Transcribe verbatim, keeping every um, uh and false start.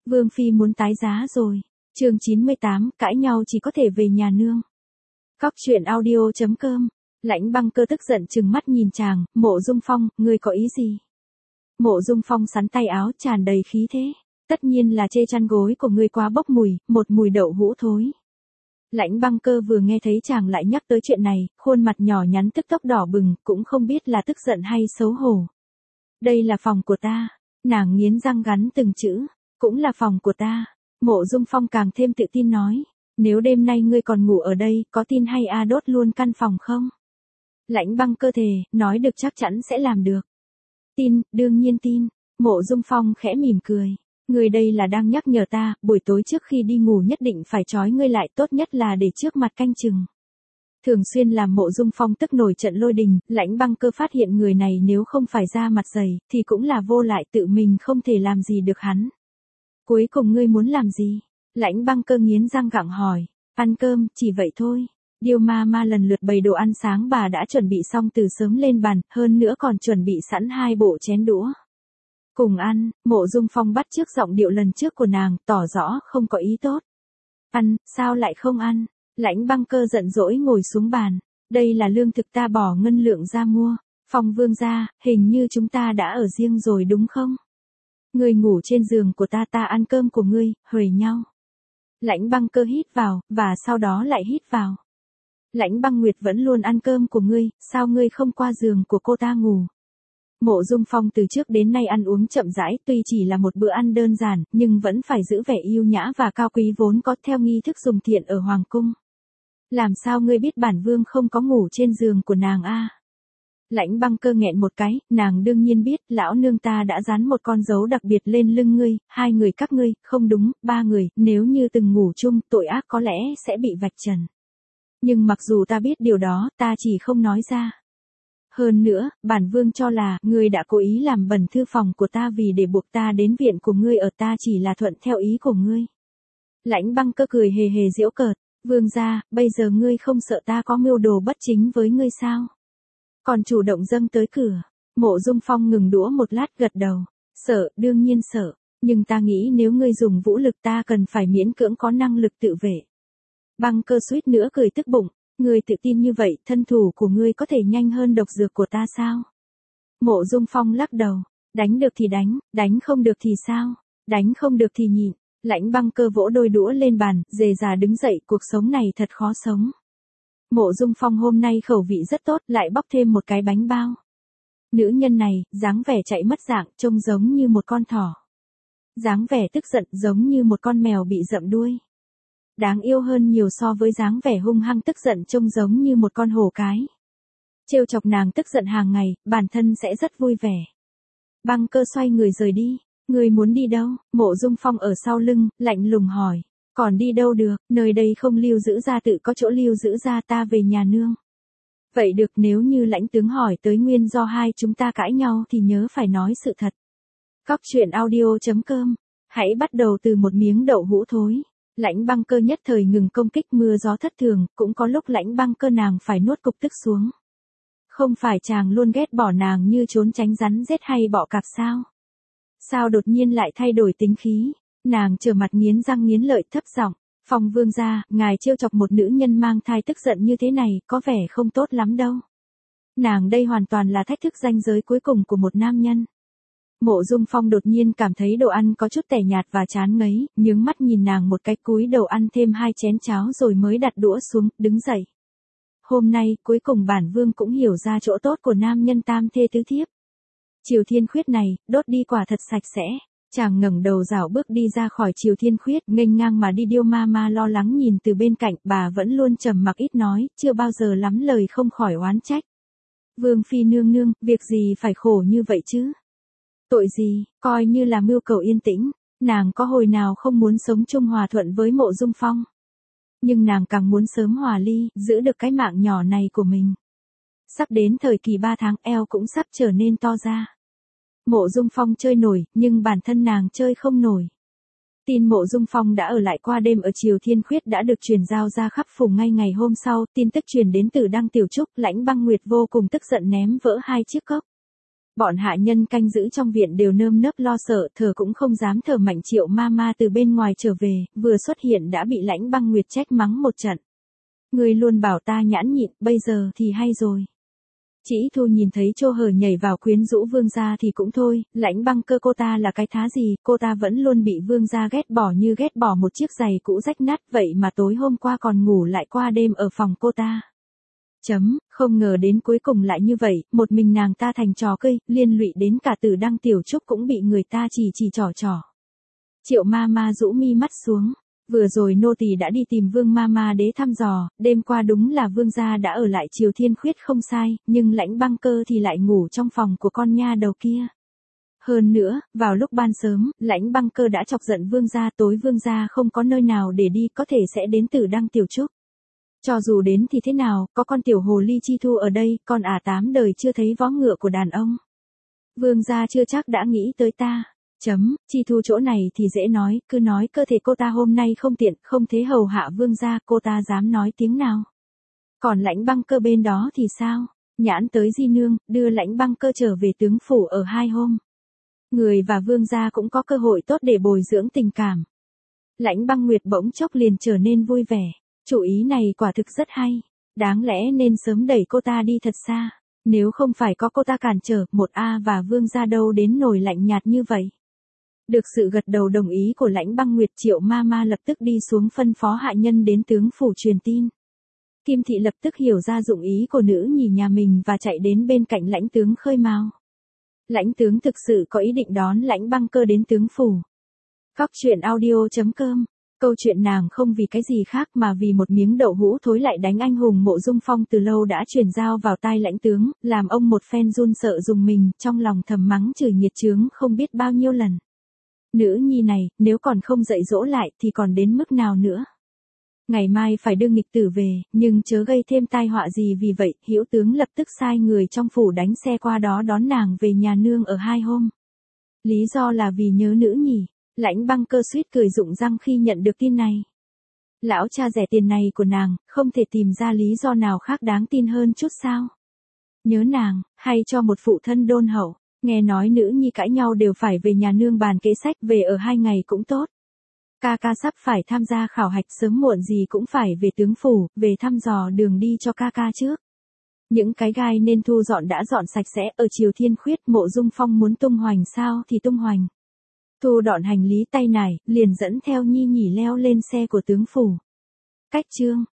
Vương Phi muốn tái giá rồi. Chương chín mươi tám, cãi nhau chỉ có thể về nhà nương. Cóc truyện audio chấm com. Lãnh Băng Cơ tức giận trừng mắt nhìn chàng, Mộ Dung Phong, ngươi có ý gì? Mộ Dung Phong sắn tay áo tràn đầy khí thế. Tất nhiên là chê chăn gối của ngươi quá bốc mùi, một mùi đậu hũ thối. Lãnh Băng Cơ vừa nghe thấy chàng lại nhắc tới chuyện này, khuôn mặt nhỏ nhắn tức tốc đỏ bừng, cũng không biết là tức giận hay xấu hổ. Đây là phòng của ta. Nàng nghiến răng gắn từng chữ. Cũng là phòng của ta. Mộ Dung Phong càng thêm tự tin nói. Nếu đêm nay ngươi còn ngủ ở đây, có tin hay a đốt luôn căn phòng không? Lãnh Băng Cơ thề, nói được chắc chắn sẽ làm được. Tin, đương nhiên tin. Mộ Dung Phong khẽ mỉm cười. Ngươi đây là đang nhắc nhở ta, buổi tối trước khi đi ngủ nhất định phải trói ngươi lại, tốt nhất là để trước mặt canh chừng. Thường xuyên làm Mộ Dung Phong tức nổi trận lôi đình, Lãnh Băng Cơ phát hiện người này nếu không phải ra mặt dày, thì cũng là vô lại, tự mình không thể làm gì được hắn. Cuối cùng ngươi muốn làm gì? Lãnh Băng Cơ nghiến răng gặng hỏi. Ăn cơm, chỉ vậy thôi. Điêu ma ma lần lượt bày đồ ăn sáng bà đã chuẩn bị xong từ sớm lên bàn, hơn nữa còn chuẩn bị sẵn hai bộ chén đũa. Cùng ăn, Mộ Dung Phong bắt chước giọng điệu lần trước của nàng, tỏ rõ không có ý tốt. Ăn, sao lại không ăn? Lãnh Băng Cơ giận dỗi ngồi xuống bàn. Đây là lương thực ta bỏ ngân lượng ra mua. Phong vương gia, hình như chúng ta đã ở riêng rồi đúng không? Ngươi ngủ trên giường của ta, ta ăn cơm của ngươi, huề nhau. Lãnh Băng Cơ hít vào, và sau đó lại hít vào. Lãnh Băng Nguyệt vẫn luôn ăn cơm của ngươi, sao ngươi không qua giường của cô ta ngủ? Mộ Dung Phong từ trước đến nay ăn uống chậm rãi, tuy chỉ là một bữa ăn đơn giản, nhưng vẫn phải giữ vẻ yêu nhã và cao quý vốn có theo nghi thức dùng thiện ở Hoàng Cung. Làm sao ngươi biết bản vương không có ngủ trên giường của nàng a? Lãnh Băng Cơ nghẹn một cái, nàng đương nhiên biết, lão nương ta đã dán một con dấu đặc biệt lên lưng ngươi, hai người các ngươi, không đúng, ba người, nếu như từng ngủ chung, tội ác có lẽ sẽ bị vạch trần. Nhưng mặc dù ta biết điều đó, ta chỉ không nói ra. Hơn nữa, bản vương cho là, ngươi đã cố ý làm bẩn thư phòng của ta vì để buộc ta đến viện của ngươi ở, ta chỉ là thuận theo ý của ngươi. Lãnh Băng Cơ cười hề hề giễu cợt, vương gia, bây giờ ngươi không sợ ta có mưu đồ bất chính với ngươi sao? Còn chủ động dâng tới cửa. Mộ Dung Phong ngừng đũa một lát gật đầu. Sợ, đương nhiên sợ. Nhưng ta nghĩ nếu ngươi dùng vũ lực ta cần phải miễn cưỡng có năng lực tự vệ. Băng Cơ suýt nữa cười tức bụng. Ngươi tự tin như vậy, thân thủ của ngươi có thể nhanh hơn độc dược của ta sao? Mộ Dung Phong lắc đầu. Đánh được thì đánh, đánh không được thì sao? Đánh không được thì nhịn. Lãnh Băng Cơ vỗ đôi đũa lên bàn, dề dà đứng dậy, cuộc sống này thật khó sống. Mộ Dung Phong hôm nay khẩu vị rất tốt, lại bóc thêm một cái bánh bao. Nữ nhân này, dáng vẻ chạy mất dạng, trông giống như một con thỏ. Dáng vẻ tức giận giống như một con mèo bị rậm đuôi. Đáng yêu hơn nhiều so với dáng vẻ hung hăng tức giận trông giống như một con hổ cái. Trêu chọc nàng tức giận hàng ngày, bản thân sẽ rất vui vẻ. Băng Cơ xoay người rời đi. Người muốn đi đâu? Mộ Dung Phong ở sau lưng, lạnh lùng hỏi. Còn đi đâu được, nơi đây không lưu giữ ra tự có chỗ lưu giữ ra, ta về nhà nương. Vậy được, nếu như lãnh tướng hỏi tới nguyên do hai chúng ta cãi nhau thì nhớ phải nói sự thật. Cóc truyện audio chấm com. Hãy bắt đầu từ một miếng đậu hũ thối. Lãnh Băng Cơ nhất thời ngừng công kích, mưa gió thất thường, cũng có lúc Lãnh Băng Cơ nàng phải nuốt cục tức xuống. Không phải chàng luôn ghét bỏ nàng như trốn tránh rắn rết hay bọ cạp sao? Sao đột nhiên lại thay đổi tính khí? Nàng trở mặt nghiến răng nghiến lợi thấp giọng. Phong vương gia, ngài trêu chọc một nữ nhân mang thai tức giận như thế này, có vẻ không tốt lắm đâu. Nàng đây hoàn toàn là thách thức ranh giới cuối cùng của một nam nhân. Mộ Dung Phong đột nhiên cảm thấy đồ ăn có chút tẻ nhạt và chán ngấy, nhướng mắt nhìn nàng một cái, cúi đầu ăn thêm hai chén cháo rồi mới đặt đũa xuống, đứng dậy. Hôm nay, cuối cùng bản vương cũng hiểu ra chỗ tốt của nam nhân tam thê tứ thiếp. Triều Thiên Khuyết này, đốt đi quả thật sạch sẽ. Chàng ngẩng đầu rảo bước đi ra khỏi Triều Thiên Khuyết, nghênh ngang mà đi. Điêu ma ma lo lắng nhìn từ bên cạnh, bà vẫn luôn trầm mặc ít nói, chưa bao giờ lắm lời không khỏi oán trách. Vương Phi nương nương, việc gì phải khổ như vậy chứ? Tội gì, coi như là mưu cầu yên tĩnh, nàng có hồi nào không muốn sống chung hòa thuận với Mộ Dung Phong. Nhưng nàng càng muốn sớm hòa ly, giữ được cái mạng nhỏ này của mình. Sắp đến thời kỳ ba tháng, eo cũng sắp trở nên to ra. Mộ Dung Phong chơi nổi, nhưng bản thân nàng chơi không nổi. Tin Mộ Dung Phong đã ở lại qua đêm ở Triều Thiên Khuyết đã được truyền giao ra khắp phủ ngay ngày hôm sau, tin tức truyền đến từ Đăng Tiểu Trúc, Lãnh Băng Nguyệt vô cùng tức giận ném vỡ hai chiếc cốc. Bọn hạ nhân canh giữ trong viện đều nơm nớp lo sợ, thở cũng không dám thở mạnh. Triệu ma ma từ bên ngoài trở về, vừa xuất hiện đã bị Lãnh Băng Nguyệt trách mắng một trận. Ngươi luôn bảo ta nhãn nhịn, bây giờ thì hay rồi. Chỉ Thu nhìn thấy Chô Hờ nhảy vào quyến rũ vương gia thì cũng thôi, Lãnh Băng Cơ cô ta là cái thá gì, cô ta vẫn luôn bị vương gia ghét bỏ như ghét bỏ một chiếc giày cũ rách nát, vậy mà tối hôm qua còn ngủ lại qua đêm ở phòng cô ta. Chấm, không ngờ đến cuối cùng lại như vậy, một mình nàng ta thành trò cười, liên lụy đến cả Tử Đăng Tiểu Trúc cũng bị người ta chỉ chỉ trò trò. Triệu ma ma rũ mi mắt xuống. Vừa rồi nô tỳ đã đi tìm Vương ma ma đế thăm dò, đêm qua đúng là vương gia đã ở lại Triều Thiên Khuyết không sai, nhưng Lãnh Băng Cơ thì lại ngủ trong phòng của con nha đầu kia. Hơn nữa, vào lúc ban sớm, Lãnh Băng Cơ đã chọc giận vương gia, tối vương gia không có nơi nào để đi, có thể sẽ đến Tử Đăng Tiểu Trúc. Cho dù đến thì thế nào, có con tiểu hồ ly Chi Thu ở đây, con ả tám đời chưa thấy vó ngựa của đàn ông. Vương gia chưa chắc đã nghĩ tới ta. Chấm, Chi Thu chỗ này thì dễ nói, cứ nói cơ thể cô ta hôm nay không tiện, không thế hầu hạ vương gia, cô ta dám nói tiếng nào. Còn Lãnh Băng Cơ bên đó thì sao? Nhãn tới di nương, đưa Lãnh Băng Cơ trở về tướng phủ ở hai hôm. Người và vương gia cũng có cơ hội tốt để bồi dưỡng tình cảm. Lãnh Băng Nguyệt bỗng chốc liền trở nên vui vẻ. Chủ ý này quả thực rất hay. Đáng lẽ nên sớm đẩy cô ta đi thật xa. Nếu không phải có cô ta cản trở, một A và vương gia đâu đến nổi lạnh nhạt như vậy. Được sự gật đầu đồng ý của Lãnh Băng Nguyệt, Triệu ma ma lập tức đi xuống phân phó hạ nhân đến tướng phủ truyền tin. Kim Thị lập tức hiểu ra dụng ý của nữ nhì nhà mình và chạy đến bên cạnh Lãnh tướng Khơi Mao. Lãnh tướng thực sự có ý định đón Lãnh Băng Cơ đến tướng phủ. Góc truyện audio chấm com. Câu chuyện nàng không vì cái gì khác mà vì một miếng đậu hũ thối lại đánh anh hùng Mộ Dung Phong từ lâu đã truyền giao vào tai Lãnh tướng, làm ông một phen run sợ dùng mình, trong lòng thầm mắng chửi nghiệt chướng không biết bao nhiêu lần. Nữ nhi này, nếu còn không dạy dỗ lại thì còn đến mức nào nữa. Ngày mai phải đưa nghịch tử về, nhưng chớ gây thêm tai họa gì, vì vậy, Hữu tướng lập tức sai người trong phủ đánh xe qua đó đón nàng về nhà nương ở hai hôm. Lý do là vì nhớ nữ nhỉ. Lãnh Băng Cơ suýt cười rụng răng khi nhận được tin này. Lão cha rẻ tiền này của nàng, không thể tìm ra lý do nào khác đáng tin hơn chút sao? Nhớ nàng, hay cho một phụ thân đôn hậu, nghe nói nữ nhi cãi nhau đều phải về nhà nương bàn kế sách, về ở hai ngày cũng tốt. Ca ca sắp phải tham gia khảo hạch, sớm muộn gì cũng phải về tướng phủ, về thăm dò đường đi cho ca ca trước. Những cái gai nên thu dọn đã dọn sạch sẽ, ở Triều Thiên Khuyết Mộ Dung Phong muốn tung hoành sao thì tung hoành. Thu dọn hành lý tay nải, liền dẫn theo nhi nhỉ leo lên xe của tướng phủ. Cách chương